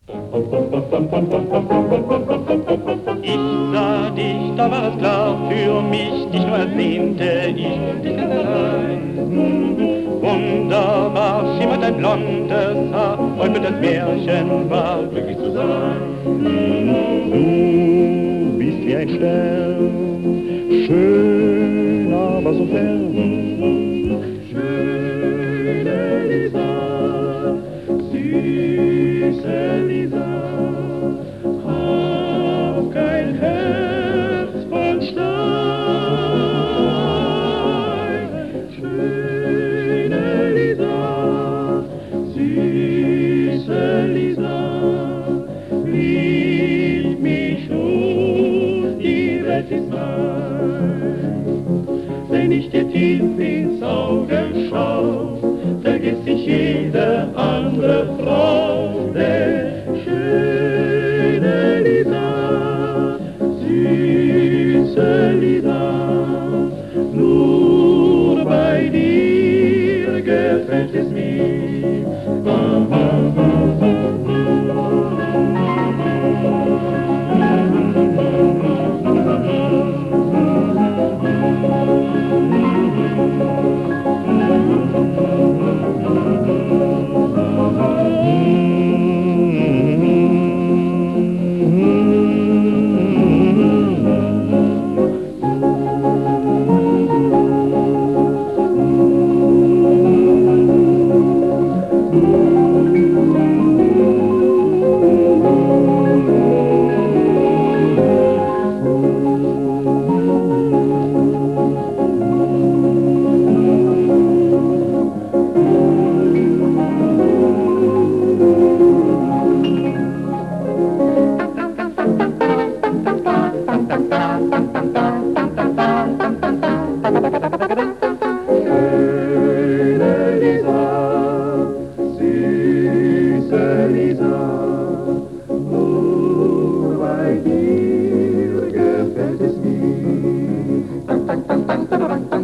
Ich sah dich, da war es klar, für mich dich nur ersehnte ich dich ganz allein. Wunderbar schimmert dein blondes Haar, heute wird das Märchen wahr, glücklich zu sein. Du bist wie ein Stern, schön, aber so fern. Schöne Lisa, süße Lisa, hab kein Herz von Stein. Schöne Lisa, süße Lisa, lieb mich und die Welt ist mein. Wenn ich dir tief ins Auge schau, vergiss ich jede andere Frau. Denn schöne Lisa, süße Lisa, nur bei dir gefällt es mir. Schöne Lisa, süße Lisa, nur bei dir gefällt es mir.